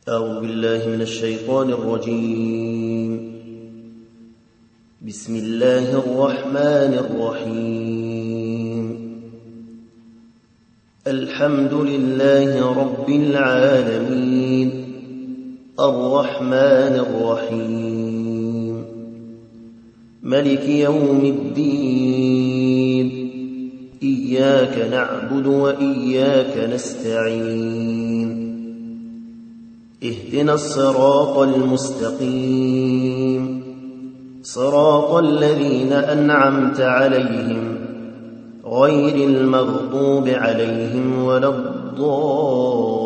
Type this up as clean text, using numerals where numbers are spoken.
أعوذ بالله من الشيطان الرجيم. بسم الله الرحمن الرحيم. الحمد لله رب العالمين، الرحمن الرحيم، ملك يوم الدين، إياك نعبد وإياك نستعين، اهدنا الصراط المستقيم، صراط الذين أنعمت عليهم غير المغضوب عليهم ولا الضالين.